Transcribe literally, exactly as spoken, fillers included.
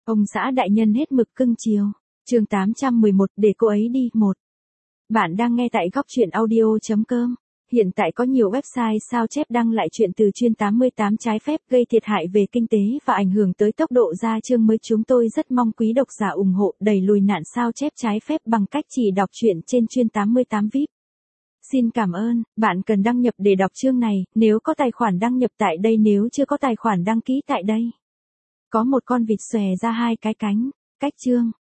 Ông xã đại nhân hết mực cưng chiều. Chương tám trăm mười một, để cô ấy đi. một. Bạn đang nghe tại góc truyện audio chấm com. Hiện tại có nhiều website sao chép đăng lại chuyện từ chuyên tám mươi tám trái phép gây thiệt hại về kinh tế và ảnh hưởng tới tốc độ ra chương mới. Chúng tôi rất mong quý độc giả ủng hộ đẩy lùi nạn sao chép trái phép bằng cách chỉ đọc truyện trên chuyên tám mươi tám vi ai pi. Xin cảm ơn. Bạn cần đăng nhập để đọc chương này, nếu có tài khoản đăng nhập tại đây, nếu chưa có tài khoản đăng ký tại đây. Có một con vịt xòe ra hai cái cánh. Cách chương.